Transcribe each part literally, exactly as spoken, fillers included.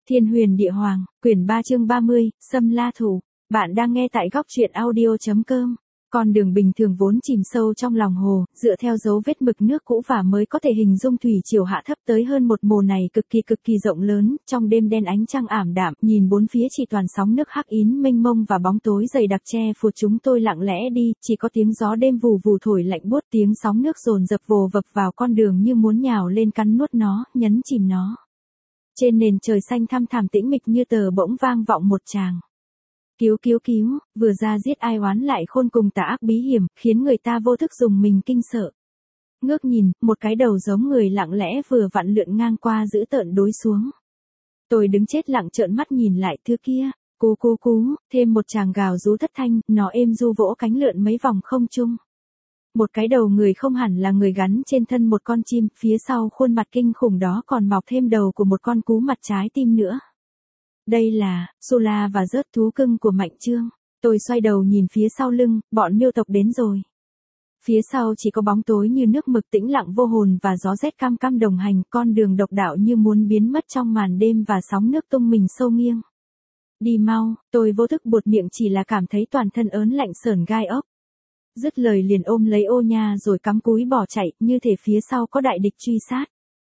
Thiên Huyền Địa Hoàng, quyển ba chương ba mươi, Xâm La Thủ. Bạn đang nghe tại góc truyện audio chấm com. Con đường bình thường vốn chìm sâu trong lòng hồ, dựa theo dấu vết mực nước cũ và mới có thể hình dung thủy triều hạ thấp tới hơn một mồ này cực kỳ cực kỳ rộng lớn, trong đêm đen ánh trăng ảm đạm, nhìn bốn phía chỉ toàn sóng nước hắc ín mênh mông và bóng tối dày đặc che phủ chúng tôi lặng lẽ đi, chỉ có tiếng gió đêm vù vù thổi lạnh buốt, tiếng sóng nước dồn dập vồ vập vào con đường như muốn nhào lên cắn nuốt nó, nhấn chìm nó. Trên nền trời xanh thăm thẳm tĩnh mịch như tờ bỗng vang vọng một tràng. Cứu cứu cứu, vừa ra giết ai oán lại khôn cùng tà ác bí hiểm, khiến người ta vô thức dùng mình kinh sợ. Ngước nhìn, một cái đầu giống người lặng lẽ vừa vặn lượn ngang qua giữ tợn đối xuống. Tôi đứng chết lặng trợn mắt nhìn lại thứ kia, cú cú cú, thêm một tràng gào rú thất thanh, nó êm du vỗ cánh lượn mấy vòng không trung. Một cái đầu người không hẳn là người gắn trên thân một con chim, phía sau khuôn mặt kinh khủng đó còn mọc thêm đầu của một con cú mặt trái tim nữa. Đây là, Sula và rớt thú cưng của Mạnh Trương. Tôi xoay đầu nhìn phía sau lưng, bọn miêu tộc đến rồi. Phía sau chỉ có bóng tối như nước mực tĩnh lặng vô hồn và gió rét cam cam đồng hành, con đường độc đạo như muốn biến mất trong màn đêm và sóng nước tung mình sâu nghiêng. Đi mau, tôi vô thức buột miệng chỉ là cảm thấy toàn thân ớn lạnh sởn gai ốc. Dứt lời liền ôm lấy ô nha rồi cắm cúi bỏ chạy, như thể phía sau có đại địch truy sát.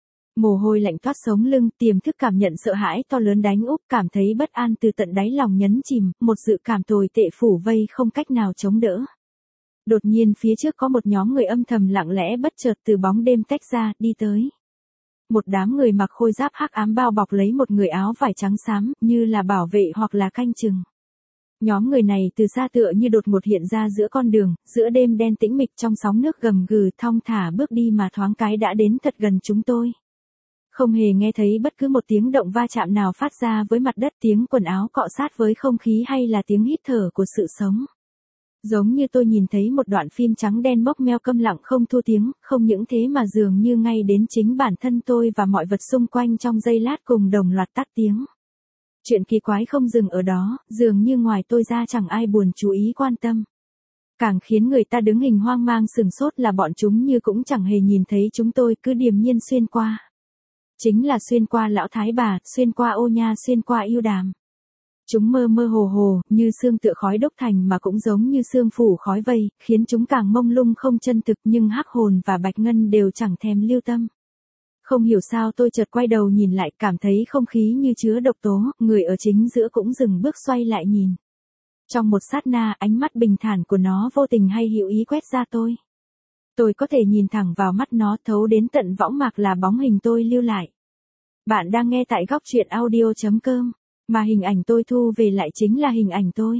Mồ hôi lạnh toát sống lưng, tiềm thức cảm nhận sợ hãi to lớn đánh úp, cảm thấy bất an từ tận đáy lòng nhấn chìm, một dự cảm tồi tệ phủ vây không cách nào chống đỡ. Đột nhiên phía trước có một nhóm người âm thầm lặng lẽ bất chợt từ bóng đêm tách ra, đi tới. Một đám người mặc khôi giáp hắc ám bao bọc lấy một người áo vải trắng xám, như là bảo vệ hoặc là canh chừng. Nhóm người này từ xa tựa như đột ngột hiện ra giữa con đường, giữa đêm đen tĩnh mịch trong sóng nước gầm gừ, thong thả bước đi mà thoáng cái đã đến thật gần chúng tôi. Không hề nghe thấy bất cứ một tiếng động va chạm nào phát ra với mặt đất, tiếng quần áo cọ sát với không khí hay là tiếng hít thở của sự sống. Giống như tôi nhìn thấy một đoạn phim trắng đen mốc meo câm lặng không thu tiếng, không những thế mà dường như ngay đến chính bản thân tôi và mọi vật xung quanh trong giây lát cùng đồng loạt tắt tiếng. Chuyện kỳ quái không dừng ở đó, dường như ngoài tôi ra chẳng ai buồn chú ý quan tâm. Càng khiến người ta đứng hình hoang mang sừng sốt là bọn chúng như cũng chẳng hề nhìn thấy chúng tôi, cứ điềm nhiên xuyên qua. Chính là xuyên qua lão thái bà, xuyên qua ô nha, xuyên qua yêu đàm. Chúng mơ mơ hồ hồ, như sương tựa khói đốc thành mà cũng giống như sương phủ khói vây, khiến chúng càng mông lung không chân thực, nhưng hắc hồn và bạch ngân đều chẳng thèm lưu tâm. Không hiểu sao tôi chợt quay đầu nhìn lại, cảm thấy không khí như chứa độc tố, người ở chính giữa cũng dừng bước xoay lại nhìn. Trong một sát na, ánh mắt bình thản của nó vô tình hay hữu ý quét ra tôi. Tôi có thể nhìn thẳng vào mắt nó, thấu đến tận võng mạc là bóng hình tôi lưu lại. Bạn đang nghe tại góc truyện audio chấm com, mà hình ảnh tôi thu về lại chính là hình ảnh tôi.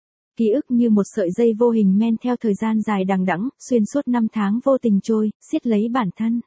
Ký ức như một sợi dây vô hình men theo thời gian dài đằng đẵng, xuyên suốt năm tháng vô tình trôi, siết lấy bản thân.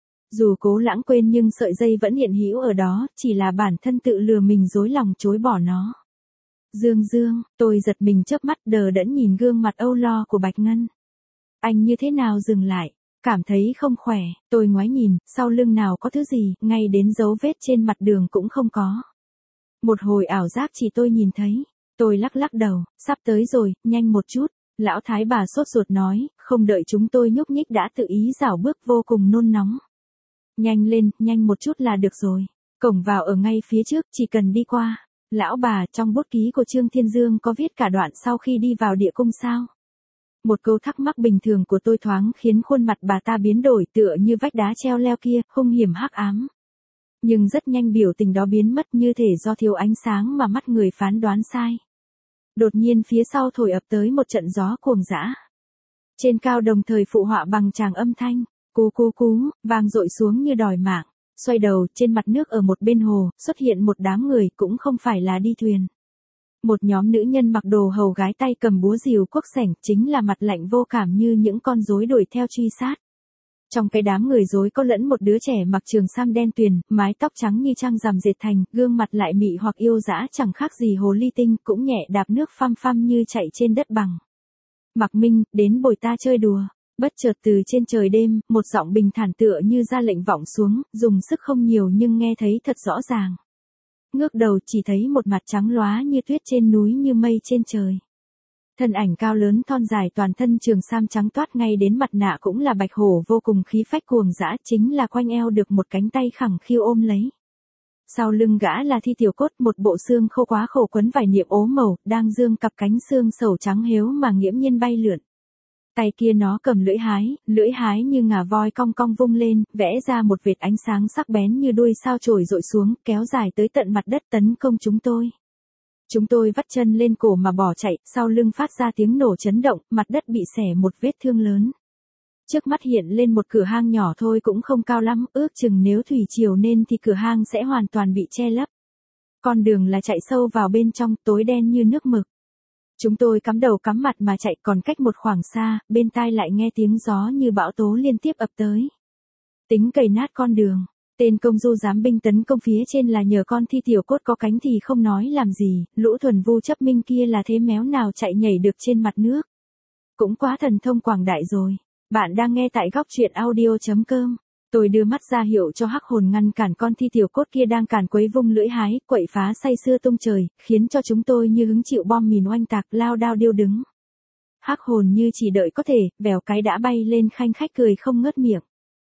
Dù cố lãng quên nhưng sợi dây vẫn hiện hữu ở đó, chỉ là bản thân tự lừa mình dối lòng chối bỏ nó. Dương Dương, tôi giật mình chớp mắt đờ đẫn nhìn gương mặt âu lo của Bạch Ngân. Anh như thế nào dừng lại, cảm thấy không khỏe, tôi ngoái nhìn, sau lưng nào có thứ gì, ngay đến dấu vết trên mặt đường cũng không có. Một hồi ảo giác chỉ tôi nhìn thấy, tôi lắc lắc đầu, sắp tới rồi, nhanh một chút, lão thái bà sốt ruột nói, không đợi chúng tôi nhúc nhích đã tự ý rảo bước vô cùng nôn nóng. Nhanh lên, nhanh một chút là được rồi, cổng vào ở ngay phía trước, chỉ cần đi qua. Lão bà, trong bút ký của Trương Thiên Dương có viết cả đoạn sau khi đi vào địa cung sao? Một câu thắc mắc bình thường của tôi thoáng khiến khuôn mặt bà ta biến đổi, tựa như vách đá treo leo kia, hung hiểm hắc ám. Nhưng rất nhanh biểu tình đó biến mất, như thể do thiếu ánh sáng mà mắt người phán đoán sai. Đột nhiên phía sau thổi ập tới một trận gió cuồng dã. Trên cao đồng thời phụ họa bằng tràng âm thanh, cú cú cú, vang dội xuống như đòi mạng. Xoay đầu, trên mặt nước ở một bên hồ, xuất hiện một đám người, cũng không phải là đi thuyền. Một nhóm nữ nhân mặc đồ hầu gái tay cầm búa rìu cuốc sẻng, chính là mặt lạnh vô cảm như những con rối đuổi theo truy sát. Trong cái đám người rối có lẫn một đứa trẻ mặc trường sam đen tuyền, mái tóc trắng như trăng rằm dệt thành, gương mặt lại mị hoặc yêu dã chẳng khác gì hồ ly tinh, cũng nhẹ đạp nước phăm phăm như chạy trên đất bằng. Mạc Minh, đến bồi ta chơi đùa. Bất chợt từ trên trời đêm, một giọng bình thản tựa như ra lệnh vọng xuống, dùng sức không nhiều nhưng nghe thấy thật rõ ràng. Ngước đầu chỉ thấy một mặt trắng lóa như tuyết trên núi như mây trên trời. Thân ảnh cao lớn thon dài toàn thân trường sam trắng toát ngay đến mặt nạ cũng là bạch hổ vô cùng khí phách cuồng dã, chính là quanh eo được một cánh tay khẳng khiu ôm lấy. Sau lưng gã là Thi Tiểu Cốt, một bộ xương khô quá khổ quấn vải niệm ố màu, đang dương cặp cánh xương sầu trắng héo mà nghiễm nhiên bay lượn. Tay kia nó cầm lưỡi hái, lưỡi hái như ngà voi cong cong vung lên, vẽ ra một vệt ánh sáng sắc bén như đuôi sao chổi dội xuống, kéo dài tới tận mặt đất tấn công chúng tôi. Chúng tôi vắt chân lên cổ mà bỏ chạy, sau lưng phát ra tiếng nổ chấn động, mặt đất bị xẻ một vết thương lớn. Trước mắt hiện lên một cửa hang nhỏ thôi cũng không cao lắm, ước chừng nếu thủy triều nên thì cửa hang sẽ hoàn toàn bị che lấp. Con đường là chạy sâu vào bên trong, tối đen như nước mực. Chúng tôi cắm đầu cắm mặt mà chạy, còn cách một khoảng xa, bên tai lại nghe tiếng gió như bão tố liên tiếp ập tới. Tính cày nát con đường. Tên công du giám binh tấn công phía trên là nhờ con Thi Tiểu Cốt có cánh thì không nói làm gì, lũ thuần vu chấp minh kia là thế méo nào chạy nhảy được trên mặt nước. Cũng quá thần thông quảng đại rồi. Bạn đang nghe tại góc truyện audio chấm com. Tôi đưa mắt ra hiệu cho Hắc Hồn ngăn cản con Thi Tiểu Cốt kia đang càn quấy vung lưỡi hái, quậy phá say sưa tung trời, khiến cho chúng tôi như hứng chịu bom mìn oanh tạc, lao đao điêu đứng. Hắc Hồn như chỉ đợi có thể, vèo cái đã bay lên khanh khách cười không ngớt miệng.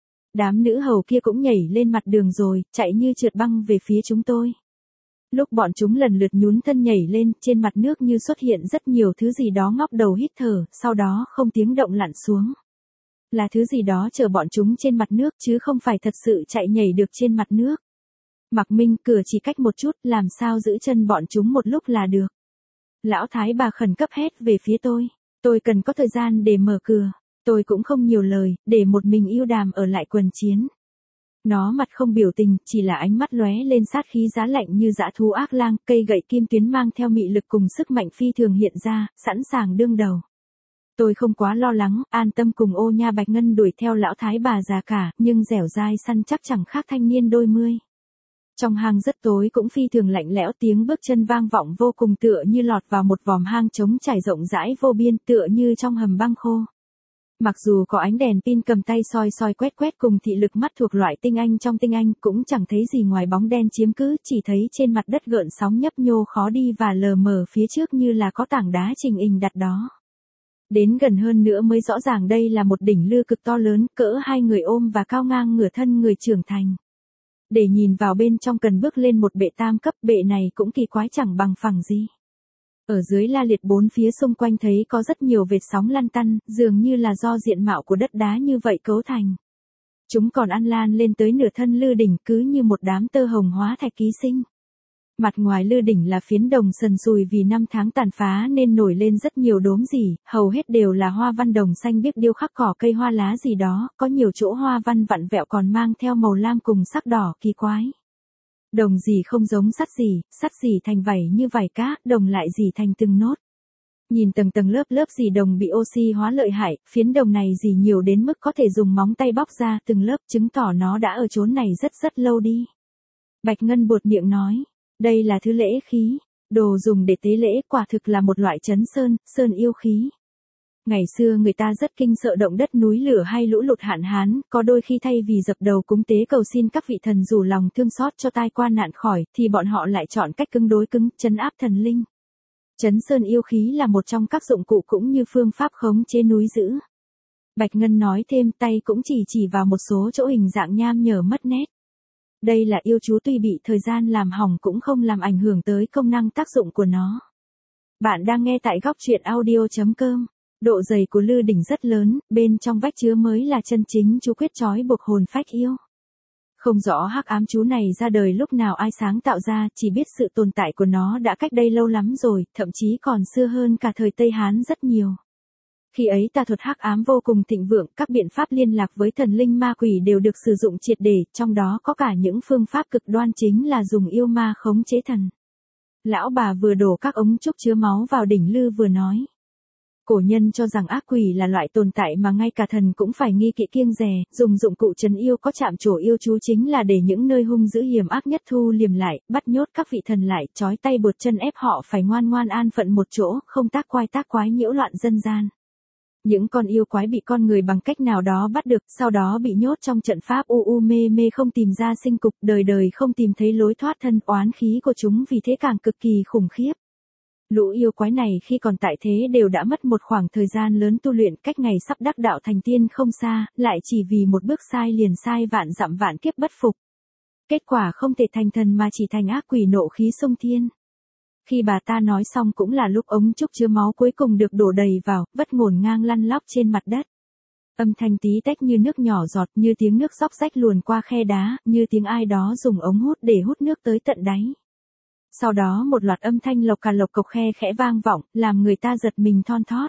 Đám nữ hầu kia cũng nhảy lên mặt đường rồi, chạy như trượt băng về phía chúng tôi. Lúc bọn chúng lần lượt nhún thân nhảy lên, trên mặt nước như xuất hiện rất nhiều thứ gì đó ngóc đầu hít thở, sau đó không tiếng động lặn xuống. Là thứ gì đó chờ bọn chúng trên mặt nước chứ không phải thật sự chạy nhảy được trên mặt nước. Mạc Minh, cửa chỉ cách một chút, làm sao giữ chân bọn chúng một lúc là được. Lão thái bà khẩn cấp hét về phía tôi. Tôi cần có thời gian để mở cửa. Tôi cũng không nhiều lời, để một mình yêu đàm ở lại quần chiến. Nó mặt không biểu tình, chỉ là ánh mắt lóe lên sát khí giá lạnh như dã thú ác lang, cây gậy kim tuyến mang theo mị lực cùng sức mạnh phi thường hiện ra, sẵn sàng đương đầu. Tôi không quá lo lắng, an tâm cùng Ô Nha Bạch Ngân đuổi theo lão thái bà già cả, nhưng dẻo dai săn chắc chẳng khác thanh niên đôi mươi. Trong hang rất tối cũng phi thường lạnh lẽo, tiếng bước chân vang vọng vô cùng tựa như lọt vào một vòm hang trống trải rộng rãi vô biên, tựa như trong hầm băng khô. Mặc dù có ánh đèn pin cầm tay soi soi quét quét cùng thị lực mắt thuộc loại tinh anh trong tinh anh, cũng chẳng thấy gì ngoài bóng đen chiếm cứ, chỉ thấy trên mặt đất gợn sóng nhấp nhô khó đi và lờ mờ phía trước như là có tảng đá trình hình đặt đó. Đến gần hơn nữa mới rõ ràng đây là một đỉnh lư cực to lớn, cỡ hai người ôm và cao ngang ngửa thân người trưởng thành. Để nhìn vào bên trong cần bước lên một bệ tam cấp, bệ này cũng kỳ quái chẳng bằng phẳng gì. Ở dưới la liệt bốn phía xung quanh thấy có rất nhiều vệt sóng lăn tăn, dường như là do diện mạo của đất đá như vậy cấu thành. Chúng còn ăn lan lên tới nửa thân lư đỉnh cứ như một đám tơ hồng hóa thạch ký sinh. Mặt ngoài lư đỉnh là phiến đồng sần sùi vì năm tháng tàn phá nên nổi lên rất nhiều đốm gì, hầu hết đều là hoa văn đồng xanh biếc điêu khắc cỏ cây hoa lá gì đó, có nhiều chỗ hoa văn vặn vẹo còn mang theo màu lam cùng sắc đỏ kỳ quái. Đồng gì không giống sắt gì, sắt gì thành vảy như vảy cá, đồng lại gì thành từng nốt. Nhìn tầng tầng lớp lớp gì đồng bị oxy hóa lợi hại, phiến đồng này gì nhiều đến mức có thể dùng móng tay bóc ra từng lớp, chứng tỏ nó đã ở chốn này rất rất lâu đi. Bạch Ngân buột miệng nói, đây là thứ lễ khí, đồ dùng để tế lễ, quả thực là một loại trấn sơn, sơn yêu khí. Ngày xưa người ta rất kinh sợ động đất núi lửa hay lũ lụt hạn hán, có đôi khi thay vì dập đầu cúng tế cầu xin các vị thần rủ lòng thương xót cho tai qua nạn khỏi, thì bọn họ lại chọn cách cứng đối cứng, trấn áp thần linh. Trấn sơn yêu khí là một trong các dụng cụ cũng như phương pháp khống chế núi dữ. Bạch Ngân nói thêm, tay cũng chỉ chỉ vào một số chỗ hình dạng nham nhở mất nét. Đây là yêu chú, tuy bị thời gian làm hỏng cũng không làm ảnh hưởng tới công năng tác dụng của nó. Bạn đang nghe tại góc truyện audio chấm com. Độ dày của lư đỉnh rất lớn, bên trong vách chứa mới là chân chính chú quyết trói buộc hồn phách yêu. Không rõ hắc ám chú này ra đời lúc nào ai sáng tạo ra, chỉ biết sự tồn tại của nó đã cách đây lâu lắm rồi, thậm chí còn xưa hơn cả thời Tây Hán rất nhiều. Khi ấy tà thuật hắc ám vô cùng thịnh vượng, các biện pháp liên lạc với thần linh ma quỷ đều được sử dụng triệt để, trong đó có cả những phương pháp cực đoan chính là dùng yêu ma khống chế thần. Lão bà vừa đổ các ống trúc chứa máu vào đỉnh lư vừa nói. Cổ nhân cho rằng ác quỷ là loại tồn tại mà ngay cả thần cũng phải nghi kỵ kiêng dè, dùng dụng cụ trấn yêu có chạm trổ yêu chú chính là để những nơi hung dữ hiểm ác nhất thu liềm lại, bắt nhốt các vị thần lại, trói tay buộc chân ép họ phải ngoan ngoan an phận một chỗ, không tác quái tác quái nhiễu loạn dân gian. Những con yêu quái bị con người bằng cách nào đó bắt được, sau đó bị nhốt trong trận pháp u u mê mê không tìm ra sinh cục, đời đời không tìm thấy lối thoát thân, oán khí của chúng vì thế càng cực kỳ khủng khiếp. Lũ yêu quái này khi còn tại thế đều đã mất một khoảng thời gian lớn tu luyện, cách ngày sắp đắc đạo thành tiên không xa, lại chỉ vì một bước sai liền sai vạn dặm vạn kiếp bất phục. Kết quả không thể thành thần mà chỉ thành ác quỷ nộ khí xông thiên. Khi bà ta nói xong cũng là lúc ống trúc chứa máu cuối cùng được đổ đầy vào, vất ngổn ngang lăn lóc trên mặt đất. Âm thanh tí tách như nước nhỏ giọt, như tiếng nước róc rách luồn qua khe đá, như tiếng ai đó dùng ống hút để hút nước tới tận đáy. Sau đó một loạt âm thanh lộc cà lộc cộc khe khẽ vang vọng, làm người ta giật mình thon thót.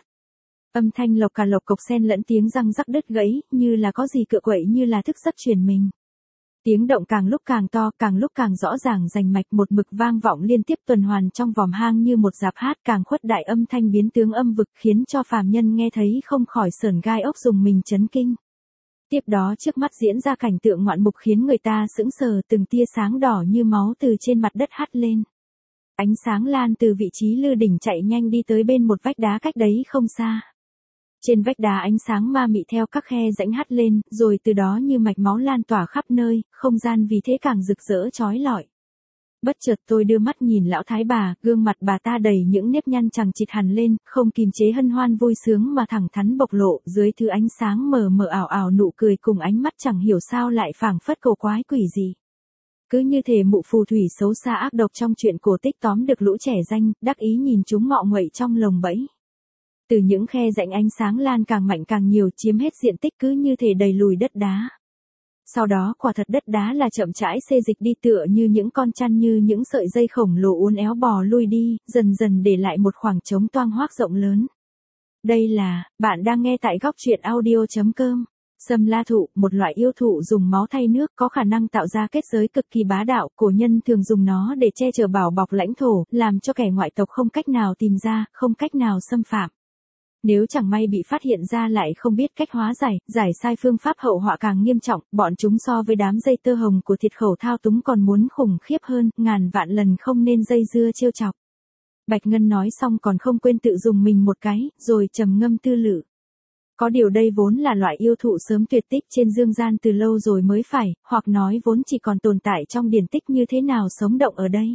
Âm thanh lộc cà lộc cộc xen lẫn tiếng răng rắc đứt gãy, như là có gì cựa quậy như là thức giấc truyền mình. Tiếng động càng lúc càng to, càng lúc càng rõ ràng rành mạch, một mực vang vọng liên tiếp tuần hoàn trong vòm hang như một dạp hát, càng khuất đại âm thanh biến tướng âm vực, khiến cho phàm nhân nghe thấy không khỏi sởn gai ốc dùng mình chấn kinh. Tiếp đó trước mắt diễn ra cảnh tượng ngoạn mục khiến người ta sững sờ, từng tia sáng đỏ như máu từ trên mặt đất hắt lên. Ánh sáng lan từ vị trí lư đỉnh chạy nhanh đi tới bên một vách đá cách đấy không xa. Trên vách đá ánh sáng ma mị theo các khe rãnh hắt lên, rồi từ đó như mạch máu lan tỏa khắp nơi, không gian vì thế càng rực rỡ chói lọi. Bất chợt tôi đưa mắt nhìn lão thái bà, gương mặt bà ta đầy những nếp nhăn chằng chịt hằn lên, không kìm chế hân hoan vui sướng mà thẳng thắn bộc lộ, dưới thứ ánh sáng mờ mờ ảo ảo nụ cười cùng ánh mắt chẳng hiểu sao lại phảng phất cầu quái quỷ gì. Cứ như thể mụ phù thủy xấu xa ác độc trong chuyện cổ tích tóm được lũ trẻ danh, đắc ý nhìn chúng ngọ nguậy trong lồng bẫy. Từ những khe rãnh ánh sáng lan càng mạnh càng nhiều, chiếm hết diện tích, cứ như thể đầy lùi đất đá. Sau đó quả thật đất đá là chậm rãi xê dịch đi, tựa như những con chăn, như những sợi dây khổng lồ uốn éo bò lui đi, dần dần để lại một khoảng trống toang hoác rộng lớn. Đây là, bạn đang nghe tại góc truyện audio chấm com. Sâm la thụ, một loại yêu thụ dùng máu thay nước, có khả năng tạo ra kết giới cực kỳ bá đạo, cổ nhân thường dùng nó để che chở bảo bọc lãnh thổ, làm cho kẻ ngoại tộc không cách nào tìm ra, không cách nào xâm phạm. Nếu chẳng may bị phát hiện ra lại không biết cách hóa giải, giải sai phương pháp, hậu họa càng nghiêm trọng, bọn chúng so với đám dây tơ hồng của thiệt khẩu thao túng còn muốn khủng khiếp hơn, ngàn vạn lần không nên dây dưa trêu chọc. Bạch Ngân nói xong còn không quên tự dùng mình một cái, rồi trầm ngâm tư lự. Có điều đây vốn là loại yêu thụ sớm tuyệt tích trên dương gian từ lâu rồi mới phải, hoặc nói vốn chỉ còn tồn tại trong điển tích, như thế nào sống động ở đây.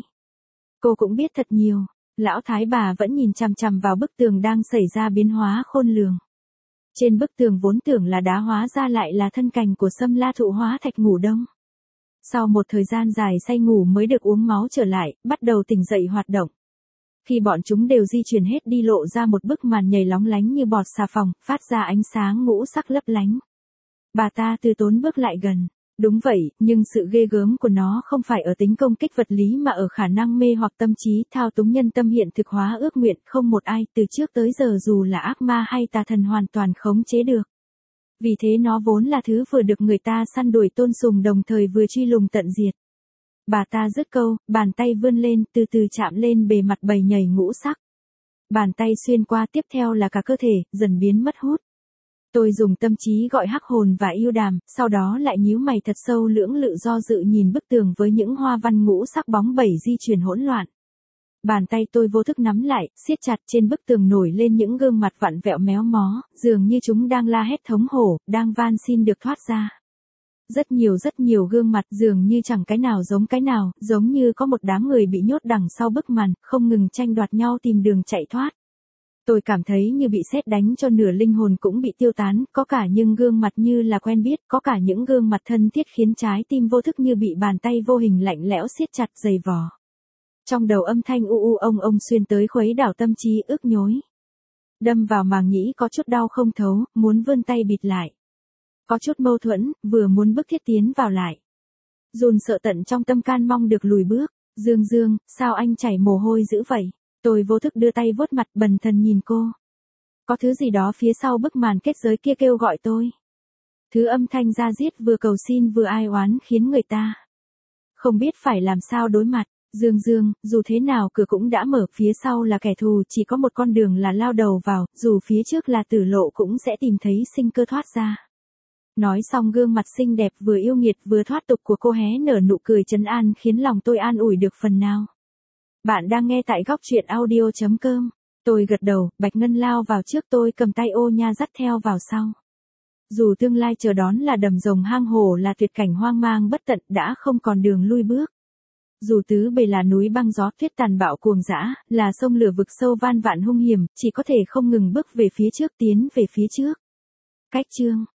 Cô cũng biết thật nhiều. Lão thái bà vẫn nhìn chằm chằm vào bức tường đang xảy ra biến hóa khôn lường. Trên bức tường vốn tưởng là đá hóa ra lại là thân cành của sâm la thụ hóa thạch ngủ đông. Sau một thời gian dài say ngủ mới được uống máu trở lại, bắt đầu tỉnh dậy hoạt động. Khi bọn chúng đều di chuyển hết đi, lộ ra một bức màn nhảy lóng lánh như bọt xà phòng, phát ra ánh sáng ngũ sắc lấp lánh. Bà ta từ tốn bước lại gần. Đúng vậy, nhưng sự ghê gớm của nó không phải ở tính công kích vật lý mà ở khả năng mê hoặc tâm trí, thao túng nhân tâm, hiện thực hóa ước nguyện, không một ai từ trước tới giờ dù là ác ma hay tà thần hoàn toàn khống chế được. Vì thế nó vốn là thứ vừa được người ta săn đuổi tôn sùng, đồng thời vừa truy lùng tận diệt. Bà ta dứt câu, bàn tay vươn lên, từ từ chạm lên bề mặt bầy nhảy ngũ sắc. Bàn tay xuyên qua, tiếp theo là cả cơ thể, dần biến mất hút. Tôi dùng tâm trí gọi hắc hồn và yêu đàm, sau đó lại nhíu mày thật sâu, lưỡng lự do dự nhìn bức tường với những hoa văn ngũ sắc bóng bẩy di chuyển hỗn loạn. Bàn tay tôi vô thức nắm lại, siết chặt, trên bức tường nổi lên những gương mặt vặn vẹo méo mó, dường như chúng đang la hét thống hổ, đang van xin được thoát ra. Rất nhiều rất nhiều gương mặt, dường như chẳng cái nào giống cái nào, giống như có một đám người bị nhốt đằng sau bức màn, không ngừng tranh đoạt nhau tìm đường chạy thoát. Tôi cảm thấy như bị sét đánh cho nửa linh hồn cũng bị tiêu tán, có cả những gương mặt như là quen biết, có cả những gương mặt thân thiết khiến trái tim vô thức như bị bàn tay vô hình lạnh lẽo siết chặt dày vò. Trong đầu âm thanh u u ông ông xuyên tới, khuấy đảo tâm trí, ức nhối. Đâm vào màng nhĩ có chút đau không thấu, muốn vươn tay bịt lại. Có chút mâu thuẫn, vừa muốn bước thiết tiến vào lại. Run sợ tận trong tâm can mong được lùi bước. Dương Dương, sao anh chảy mồ hôi dữ vậy? Tôi vô thức đưa tay vuốt mặt, bần thần nhìn cô. Có thứ gì đó phía sau bức màn kết giới kia kêu gọi tôi. Thứ âm thanh da diết vừa cầu xin vừa ai oán khiến người ta không biết phải làm sao đối mặt. Dương Dương, dù thế nào cửa cũng đã mở, phía sau là kẻ thù, chỉ có một con đường là lao đầu vào, dù phía trước là tử lộ cũng sẽ tìm thấy sinh cơ thoát ra. Nói xong, gương mặt xinh đẹp vừa yêu nghiệt vừa thoát tục của cô hé nở nụ cười trấn an, khiến lòng tôi an ủi được phần nào. Bạn đang nghe tại góc truyện audio chấm com. Tôi gật đầu, Bạch Ngân lao vào trước, tôi cầm tay ô nha dắt theo vào sau. Dù tương lai chờ đón là đầm rồng hang hổ, là tuyệt cảnh hoang mang bất tận, đã không còn đường lui bước. Dù tứ bề là núi băng gió tuyết tàn bạo cuồng dã, là sông lửa vực sâu van vạn hung hiểm, chỉ có thể không ngừng bước về phía trước, tiến về phía trước. Cách chương